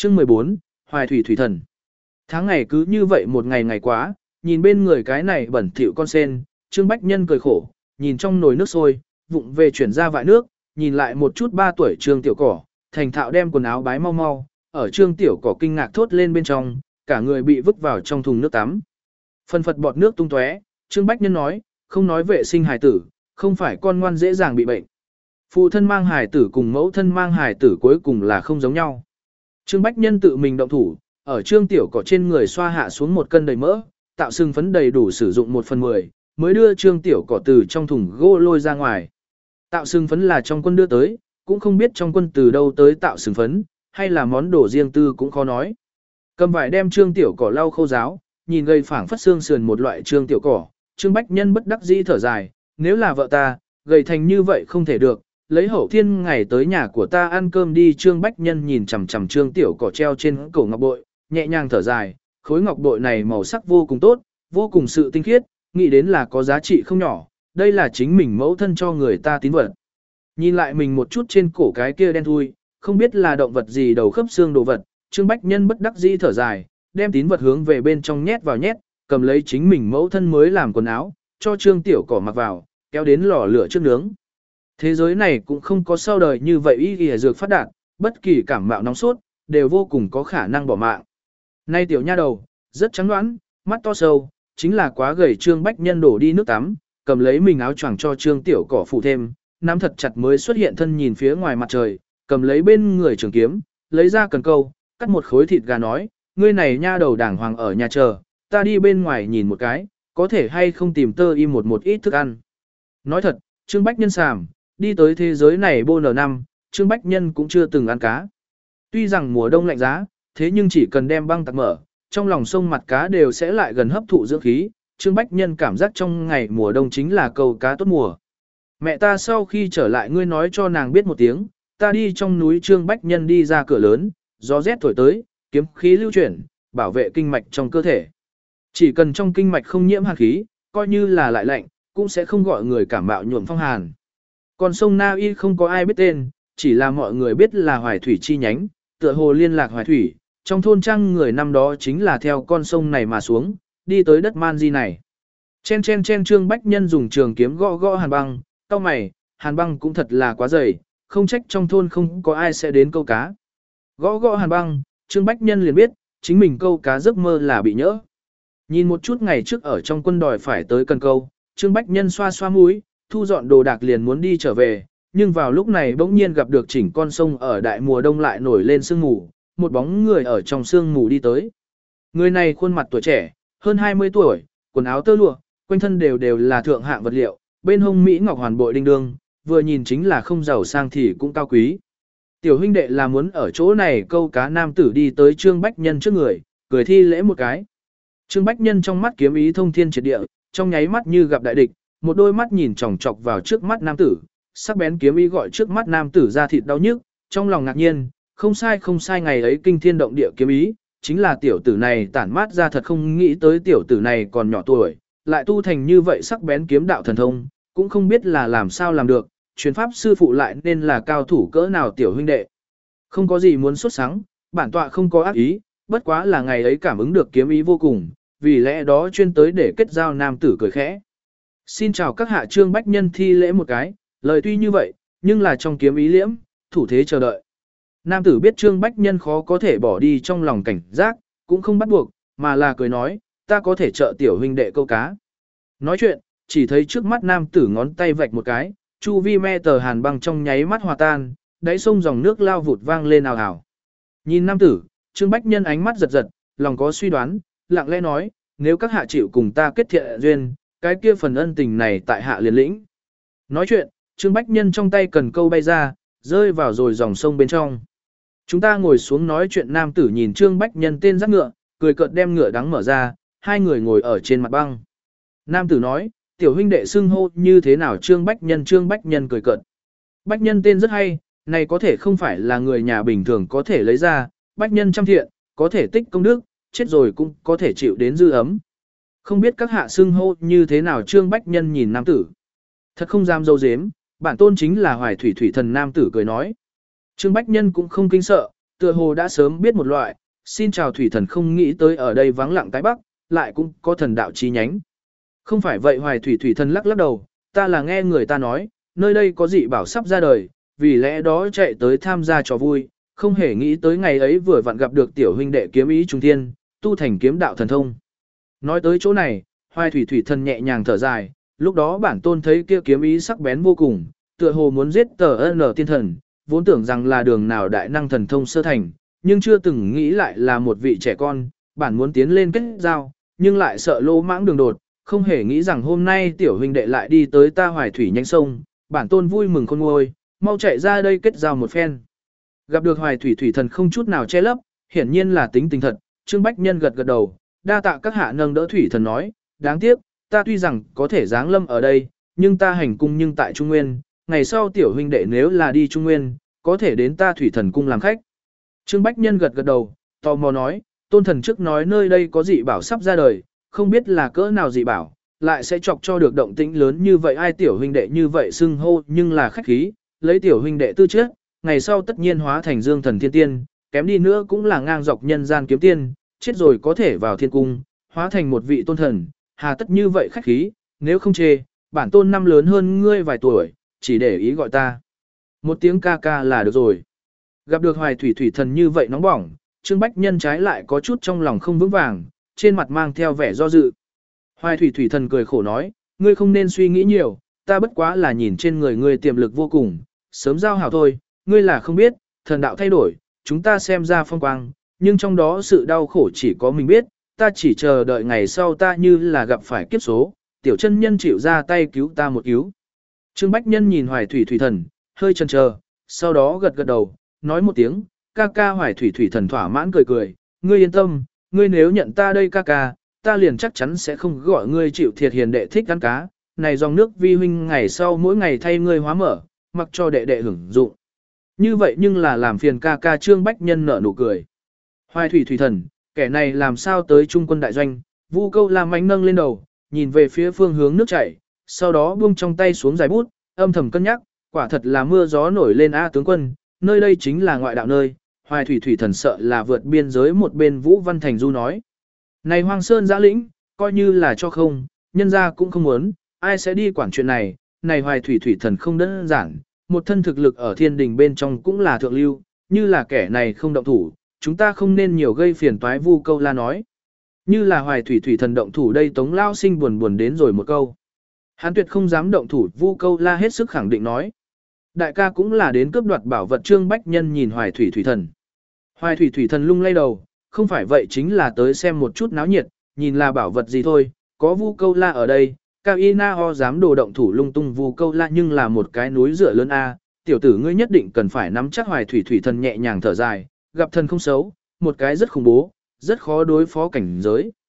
Chương 14, Hoài thủy thủy thần. Tháng ngày cứ như vậy một ngày ngày quá, nhìn bên người cái này bẩn thỉu con sen, Trương Bách Nhân cười khổ, nhìn trong nồi nước sôi, vụng về chuyển ra vại nước, nhìn lại một chút 3 tuổi Trương Tiểu Cỏ, thành thạo đem quần áo bái mau mau, ở Trương Tiểu Cỏ kinh ngạc thốt lên bên trong, cả người bị vứt vào trong thùng nước tắm. Phần phật bọt nước tung tóe, Trương Bách Nhân nói, không nói vệ sinh hài tử, không phải con ngoan dễ dàng bị bệnh. Phụ thân mang hài tử cùng mẫu thân mang hài tử cuối cùng là không giống nhau. Trương Bách Nhân tự mình động thủ, ở Trương Tiểu Cỏ trên người xoa hạ xuống 1 cân đầy mỡ, tạo sưng phấn đầy đủ sử dụng 1/10, mới đưa Trương Tiểu Cỏ từ trong thùng gỗ lôi ra ngoài. Tạo sưng phấn là trong quân đưa tới, cũng không biết trong quân từ đâu tới tạo sưng phấn, hay là món đồ riêng tư cũng khó nói. Cầm vải đem Trương Tiểu Cỏ lau khô ráo, nhìn gây phảng phất xương sườn một loại Trương Tiểu Cỏ, Trương Bách Nhân bất đắc dĩ thở dài, nếu là vợ ta, gầy thành như vậy không thể được, lấy Hậu Thiên ngày tới nhà của ta ăn cơm đi. Trương Bách Nhân nhìn chằm chằm Trương Tiểu Cỏ treo trên cổ ngọc bội, nhẹ nhàng thở dài, khối ngọc bội này màu sắc vô cùng tốt, vô cùng sự tinh khiết, nghĩ đến là có giá trị không nhỏ, đây là chính mình mẫu thân cho người ta tín vật. Nhìn lại mình một chút trên cổ cái kia đen thui, không biết là động vật gì đầu khớp xương đồ vật, Trương Bách Nhân bất đắc dĩ thở dài, đem tín vật hướng về bên trong nhét vào nhét, cầm lấy chính mình mẫu thân mới làm quần áo, cho Trương Tiểu Cỏ mặc vào, kéo đến lò lửa trước nướng. Thế giới này cũng không có sau đời như vậy y y dược phát đạt, bất kỳ cảm mạo nóng sốt, đều vô cùng có khả năng bỏ mạng. Nay tiểu nha đầu, rất trắng đoán, mắt to sâu, chính là quá gầy. Trương Bách Nhân đổ đi nước tắm, cầm lấy mình áo choàng cho Trương Tiểu Cỏ phủ thêm, nắm thật chặt mới xuất hiện thân nhìn phía ngoài mặt trời, cầm lấy bên người trường kiếm, lấy ra cần câu, cắt một khối thịt gà nói, ngươi này nha đầu đàng hoàng ở nhà chờ, ta đi bên ngoài nhìn một cái, có thể hay không tìm tơ im một ít thức ăn. Nói thật, Trương Bách Nhân sàm, đi tới thế giới này bô N5, Trương Bách Nhân cũng chưa từng ăn cá. Tuy rằng mùa đông lạnh giá, thế nhưng chỉ cần đem băng tạc mở, trong lòng sông mặt cá đều sẽ lại gần hấp thụ dưỡng khí. Trương Bách Nhân cảm giác trong ngày mùa đông chính là câu cá tốt mùa. Mẹ ta sau khi trở lại ngươi nói cho nàng biết một tiếng, ta đi trong núi. Trương Bách Nhân đi ra cửa lớn, gió rét thổi tới, kiếm khí lưu chuyển, bảo vệ kinh mạch trong cơ thể. Chỉ cần trong kinh mạch không nhiễm hàn khí, coi như là lại lạnh, cũng sẽ không gọi người cảm mạo nhuộm phong hàn. Còn sông Na Y không có ai biết tên, chỉ là mọi người biết là Hoài Thủy chi nhánh, tựa hồ liên lạc Hoài Thủy, trong thôn trang người năm đó chính là theo con sông này mà xuống, đi tới đất Man Di này. Chen chen chen. Trương Bách Nhân dùng trường kiếm gõ gõ Hàn Băng, cau mày, Hàn Băng cũng thật là quá dày, không trách trong thôn không có ai sẽ đến câu cá. Gõ gõ Hàn Băng, Trương Bách Nhân liền biết, chính mình câu cá giấc mơ là bị nhỡ. Nhìn một chút ngày trước ở trong quân đòi phải tới cần câu, Trương Bách Nhân xoa xoa mũi, thu dọn đồ đạc liền muốn đi trở về, nhưng vào lúc này bỗng nhiên gặp được chỉnh con sông ở đại mùa đông lại nổi lên sương mù, một bóng người ở trong sương mù đi tới. Người này khuôn mặt tuổi trẻ, hơn 20 tuổi, quần áo tơ lụa, quanh thân đều là thượng hạng vật liệu, bên hông Mỹ ngọc hoàn bội đinh đương, vừa nhìn chính là không giàu sang thì cũng cao quý. Tiểu huynh đệ là muốn ở chỗ này câu cá. Nam tử đi tới Trương Bách Nhân trước người, cười thi lễ một cái. Trương Bách Nhân trong mắt kiếm ý thông thiên triệt địa, trong nháy mắt như gặp đại địch, một đôi mắt nhìn chòng chọc vào trước mắt nam tử, sắc bén kiếm ý gọi trước mắt nam tử ra thịt đau nhức, trong lòng ngạc nhiên, không sai ngày ấy kinh thiên động địa kiếm ý, chính là tiểu tử này tản mát ra, thật không nghĩ tới tiểu tử này còn nhỏ tuổi, lại tu thành như vậy sắc bén kiếm đạo thần thông, cũng không biết là làm sao làm được, truyền pháp sư phụ lại nên là cao thủ cỡ nào. Tiểu huynh đệ, không có gì muốn xuất sáng, bản tọa không có ác ý, bất quá là ngày ấy cảm ứng được kiếm ý vô cùng, vì lẽ đó chuyên tới để kết giao. Nam tử cười khẽ. Xin chào các hạ. Trương Bách Nhân thi lễ một cái, lời tuy như vậy, nhưng là trong kiếm ý liễm, thủ thế chờ đợi. Nam tử biết Trương Bách Nhân khó có thể bỏ đi trong lòng cảnh giác, cũng không bắt buộc, mà là cười nói, ta có thể trợ tiểu huynh đệ câu cá. Nói chuyện, chỉ thấy trước mắt nam tử ngón tay vạch một cái, chu vi me tờ Hàn Băng trong nháy mắt hòa tan, đáy sông dòng nước lao vụt vang lên ào ào. Nhìn nam tử, Trương Bách Nhân ánh mắt giật giật, lòng có suy đoán, lặng lẽ nói, nếu các hạ chịu cùng ta kết thiện duyên, cái kia phần ân tình này tại hạ liền lĩnh. Nói chuyện, Trương Bách Nhân trong tay cần câu bay ra, rơi vào rồi dòng sông bên trong. Chúng ta ngồi xuống nói chuyện. Nam tử nhìn Trương Bách Nhân tên dắt ngựa, cười cợt đem ngựa đắng mở ra, hai người ngồi ở trên mặt băng. Nam tử nói, tiểu huynh đệ xưng hô như thế nào? Trương Bách Nhân cười cợt. Bách Nhân tên rất hay, này có thể không phải là người nhà bình thường có thể lấy ra, Bách Nhân trăm thiện, có thể tích công đức, chết rồi cũng có thể chịu đến dư ấm. Không biết các hạ xưng hô như thế nào? Trương Bách Nhân nhìn nam tử. Thật không dám dâu dếm, bản tôn chính là Hoài Thủy thủy thần. Nam tử cười nói. Trương Bách Nhân cũng không kinh sợ, tựa hồ đã sớm biết một loại, xin chào thủy thần không nghĩ tới ở đây vắng lặng tái bắc, lại cũng có thần đạo chi nhánh. Không phải vậy Hoài Thủy thủy thần lắc lắc đầu, ta là nghe người ta nói, nơi đây có dị bảo sắp ra đời, vì lẽ đó chạy tới tham gia trò vui, không hề nghĩ tới ngày ấy vừa vặn gặp được tiểu huynh đệ kiếm ý trung thiên, tu thành kiếm đạo thần thông. Nói tới chỗ này, Hoài Thủy thủy thần nhẹ nhàng thở dài, lúc đó bản tôn thấy kia kiếm ý sắc bén vô cùng, tựa hồ muốn giết tờ N tiên thần, vốn tưởng rằng là đường nào đại năng thần thông sơ thành, nhưng chưa từng nghĩ lại là một vị trẻ con, bản muốn tiến lên kết giao, nhưng lại sợ lỗ mãng đường đột, không hề nghĩ rằng hôm nay tiểu huynh đệ lại đi tới ta Hoài Thủy nhanh sông, bản tôn vui mừng khôn nguôi, mau chạy ra đây kết giao một phen. Gặp được Hoài Thủy thủy thần không chút nào che lấp, hiển nhiên là tính tình thật, Trương Bách Nhân gật gật đầu, đa tạ các hạ nâng đỡ thủy thần nói, đáng tiếc, ta tuy rằng có thể giáng lâm ở đây, nhưng ta hành cung nhưng tại Trung Nguyên, ngày sau tiểu huynh đệ nếu là đi Trung Nguyên, có thể đến ta thủy thần cung làm khách. Trương Bách Nhân gật gật đầu, tò mò nói, tôn thần trước nói nơi đây có dị bảo sắp ra đời, không biết là cỡ nào dị bảo, lại sẽ chọc cho được động tĩnh lớn như vậy ai tiểu huynh đệ như vậy xưng hô nhưng là khách khí, lấy tiểu huynh đệ tư trước, ngày sau tất nhiên hóa thành dương thần thiên tiên, kém đi nữa cũng là ngang dọc nhân gian kiếm tiên, chết rồi có thể vào thiên cung, hóa thành một vị tôn thần, hà tất như vậy khách khí, nếu không chê, bản tôn năm lớn hơn ngươi vài tuổi, chỉ để ý gọi ta. Một tiếng ca ca là được rồi. Gặp được Hoài Thủy thủy thần như vậy nóng bỏng, Trương Bách Nhân trái lại có chút trong lòng không vững vàng, trên mặt mang theo vẻ do dự. Hoài Thủy thủy thần cười khổ nói, ngươi không nên suy nghĩ nhiều, ta bất quá là nhìn trên người ngươi tiềm lực vô cùng, sớm giao hảo thôi, ngươi là không biết, thần đạo thay đổi, chúng ta xem ra phong quang, nhưng trong đó sự đau khổ chỉ có mình biết, ta chỉ chờ đợi ngày sau ta như là gặp phải kiếp số, tiểu chân nhân chịu ra tay cứu ta một cứu. Trương Bách Nhân nhìn Hoài Thủy thủy thần, hơi chần chờ, sau đó gật gật đầu, nói một tiếng, ca ca Hoài Thủy thủy thần thỏa mãn cười cười, ngươi yên tâm, ngươi nếu nhận ta đây ca ca, ta liền chắc chắn sẽ không gọi ngươi chịu thiệt hiền đệ thích ăn cá, này dòng nước vi huynh ngày sau mỗi ngày thay ngươi hóa mở, mặc cho đệ đệ hưởng dụng. Như vậy nhưng là làm phiền ca ca Trương Bách Nhân nở nụ cười. Hoài Thủy thủy thần, kẻ này làm sao tới trung quân đại doanh, Vu Câu Lam ánh nâng lên đầu, nhìn về phía phương hướng nước chảy, sau đó buông trong tay xuống dài bút, âm thầm cân nhắc, quả thật là mưa gió nổi lên a tướng quân, nơi đây chính là ngoại đạo nơi, Hoài Thủy thủy thần sợ là vượt biên giới một bên Vũ Văn Thành Du nói. Này Hoang Sơn giã lĩnh, coi như là cho không, nhân ra cũng không muốn, ai sẽ đi quản chuyện này, này Hoài Thủy thủy thần không đơn giản, một thân thực lực ở thiên đình bên trong cũng là thượng lưu, như là kẻ này không động thủ, chúng ta không nên nhiều gây phiền toái. Vu Câu La nói. Như là Hoài Thủy thủy thần động thủ đây Tống Lao Sinh buồn buồn đến rồi một câu. Hắn tuyệt không dám động thủ, Vu Câu La hết sức khẳng định nói. Đại ca cũng là đến cướp đoạt bảo vật. Trương Bách Nhân nhìn Hoài Thủy thủy thần. Hoài Thủy thủy thần lung lay đầu, không phải vậy chính là tới xem một chút náo nhiệt, nhìn là bảo vật gì thôi, có Vu Câu La ở đây, Cao Y Na Ho dám đồ động thủ lung tung Vu Câu La nhưng là một cái núi dựa lớn a, tiểu tử ngươi nhất định cần phải nắm chắc. Hoài Thủy thủy thần nhẹ nhàng thở dài, gặp thần không xấu, một cái rất khủng bố, rất khó đối phó cảnh giới.